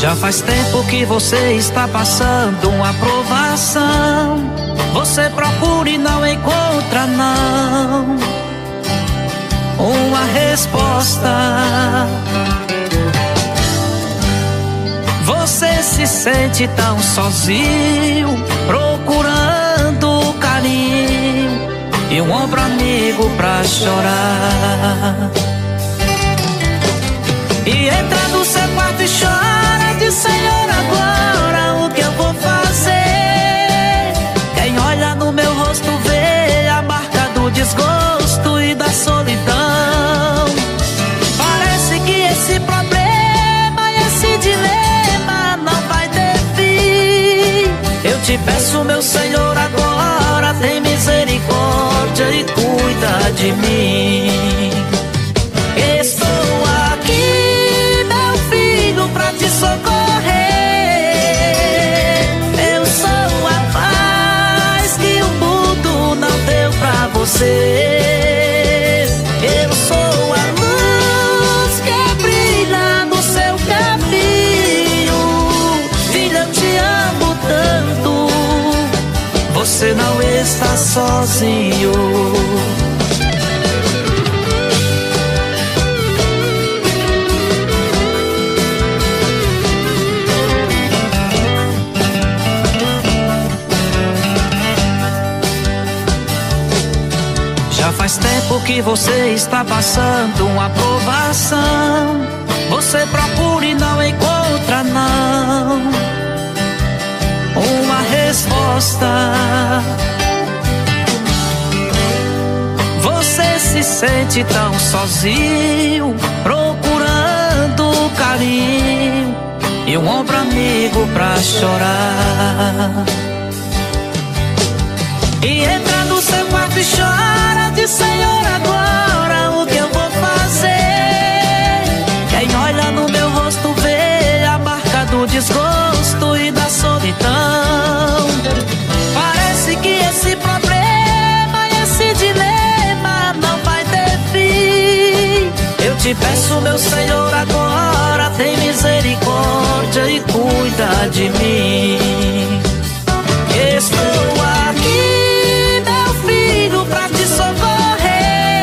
Já faz tempo que você está passando uma provação. Você procura e não encontra não uma resposta. Você se sente tão sozinho, procurando carinho e um ombro amigo pra chorar. E entra no seu quarto e chora, diz: Senhor, agora o que eu vou fazer? Quem olha no meu rosto vê a marca do desgosto e da solidão. Parece que esse problema, esse dilema não vai ter fim. Eu te peço, meu Senhor, agora tem misericórdia e cuida de mim. Estou aqui, meu filho, pra te socorrer. Eu sou a paz que o mundo não deu pra você. Eu sou a luz que brilha no seu caminho. Filha, eu te amo tanto, você não está sozinho. Já faz tempo que você está passando uma provação. Você procura e não encontra não uma resposta. Você se sente tão sozinho, procurando carinho e um ombro amigo pra chorar. E entra no seu quarto e chora, diz: Senhor, agora o que eu vou fazer? Quem olha no meu rosto vê a marca do desgosto e da solidão. Parece que esse problema, esse dilema não vai ter fim. Eu te peço, meu Senhor, agora tem misericórdia e cuida de mim. Estou aqui, meu filho, pra te socorrer.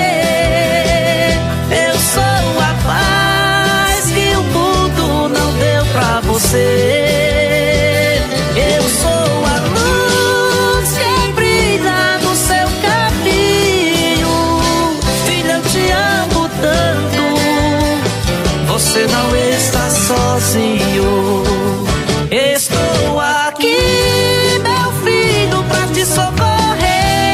Eu sou a paz que o mundo não deu pra você. Eu sou a luz que brilha no seu caminho. Filha, eu te amo tanto, você não está sozinho. Estou aqui, meu filho, pra te socorrer.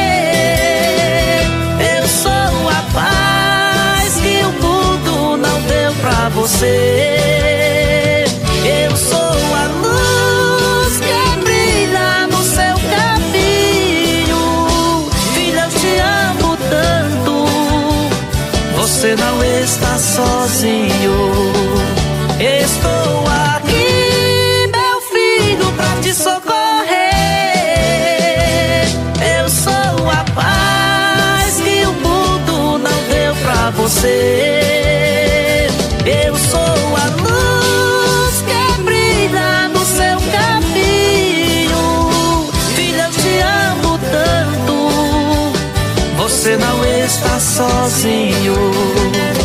Eu sou a paz que o mundo não deu pra você. Eu sou a luz que brilha no seu caminho. Filha, eu te amo tanto, você não está sozinho. Estou aqui, meu filho, pra te socorrer. Eu sou a paz que o mundo não deu pra você. Eu sou a luz que brilha no seu caminho. Filha, eu te amo tanto, você não está sozinho.